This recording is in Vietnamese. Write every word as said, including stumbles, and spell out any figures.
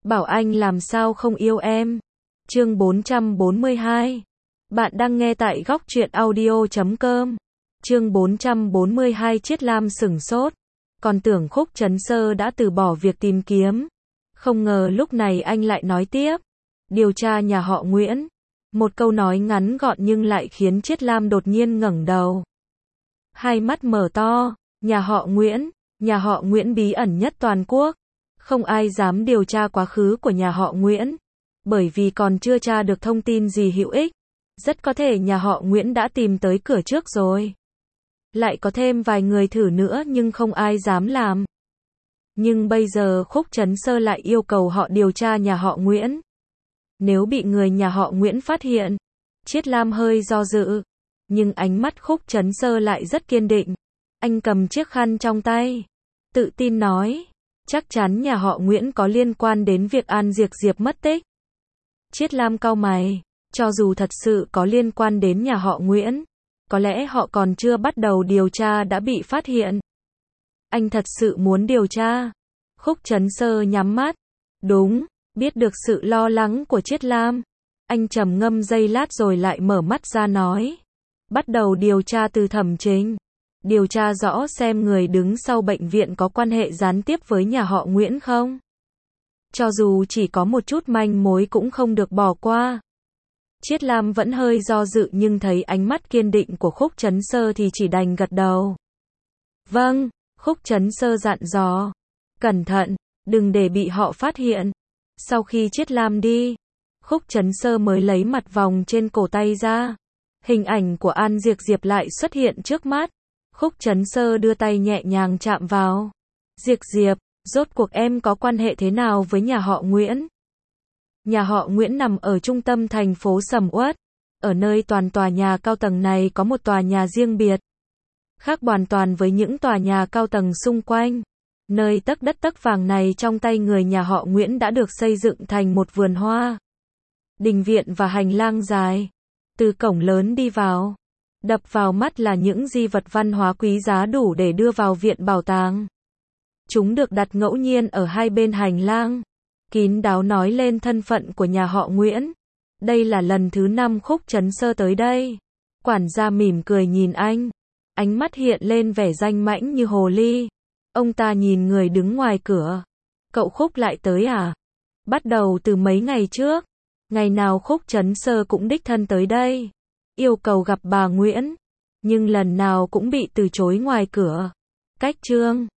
bảo anh làm sao không yêu em. Chương bốn trăm bốn mươi hai. Bạn đang nghe tại góc truyện audio chấm com. Chương bốn trăm bốn mươi hai. Chiết Lam sửng sốt, còn tưởng Khúc Trấn Sơ đã từ bỏ việc tìm kiếm. Không ngờ lúc này anh lại nói tiếp. Điều tra nhà họ Nguyễn. Một câu nói ngắn gọn nhưng lại khiến Chiết Lam đột nhiên ngẩng đầu. Hai mắt mở to, nhà họ Nguyễn, nhà họ Nguyễn bí ẩn nhất toàn quốc. Không ai dám điều tra quá khứ của nhà họ Nguyễn, bởi vì còn chưa tra được thông tin gì hữu ích. Rất có thể nhà họ Nguyễn đã tìm tới cửa trước rồi. Lại có thêm vài người thử nữa nhưng không ai dám làm. Nhưng bây giờ Khúc Trấn Sơ lại yêu cầu họ điều tra nhà họ Nguyễn. Nếu bị người nhà họ Nguyễn phát hiện, Chiết Lam hơi do dự. Nhưng ánh mắt Khúc Trấn Sơ lại rất kiên định. Anh cầm chiếc khăn trong tay, tự tin nói, chắc chắn nhà họ Nguyễn có liên quan đến việc An Diệp Diệp mất tích. Chiết Lam cau mày, cho dù thật sự có liên quan đến nhà họ Nguyễn, có lẽ họ còn chưa bắt đầu điều tra đã bị phát hiện. Anh thật sự muốn điều tra. Khúc Trấn Sơ nhắm mắt. Đúng, biết được sự lo lắng của Chiết Lam. Anh trầm ngâm giây lát rồi lại mở mắt ra nói. Bắt đầu điều tra từ Thẩm Trình. Điều tra rõ xem người đứng sau bệnh viện có quan hệ gián tiếp với nhà họ Nguyễn không. Cho dù chỉ có một chút manh mối cũng không được bỏ qua. Chiết Lam vẫn hơi do dự nhưng thấy ánh mắt kiên định của Khúc Trấn Sơ thì chỉ đành gật đầu. Vâng, Khúc Trấn Sơ dặn dò. Cẩn thận, đừng để bị họ phát hiện. Sau khi Chiết Lam đi, Khúc Trấn Sơ mới lấy mặt vòng trên cổ tay ra. Hình ảnh của An Diệp Diệp lại xuất hiện trước mắt. Khúc Trấn Sơ đưa tay nhẹ nhàng chạm vào. Diệp Diệp, rốt cuộc em có quan hệ thế nào với nhà họ Nguyễn? Nhà họ Nguyễn nằm ở trung tâm thành phố sầm uất. Ở nơi toàn tòa nhà cao tầng này có một tòa nhà riêng biệt. Khác hoàn toàn với những tòa nhà cao tầng xung quanh. Nơi tấc đất tấc vàng này trong tay người nhà họ Nguyễn đã được xây dựng thành một vườn hoa. Đình viện và hành lang dài. Từ cổng lớn đi vào, đập vào mắt là những di vật văn hóa quý giá đủ để đưa vào viện bảo tàng. Chúng được đặt ngẫu nhiên ở hai bên hành lang, kín đáo nói lên thân phận của nhà họ Nguyễn. Đây là lần thứ năm Khúc Trấn Sơ tới đây. Quản gia mỉm cười nhìn anh, ánh mắt hiện lên vẻ danh mãnh như hồ ly. Ông ta nhìn người đứng ngoài cửa. Cậu Khúc lại tới à? Bắt đầu từ mấy ngày trước. Ngày nào Khúc Trấn Sơ cũng đích thân tới đây, yêu cầu gặp bà Nguyễn, nhưng lần nào cũng bị từ chối ngoài cửa. Cách Trương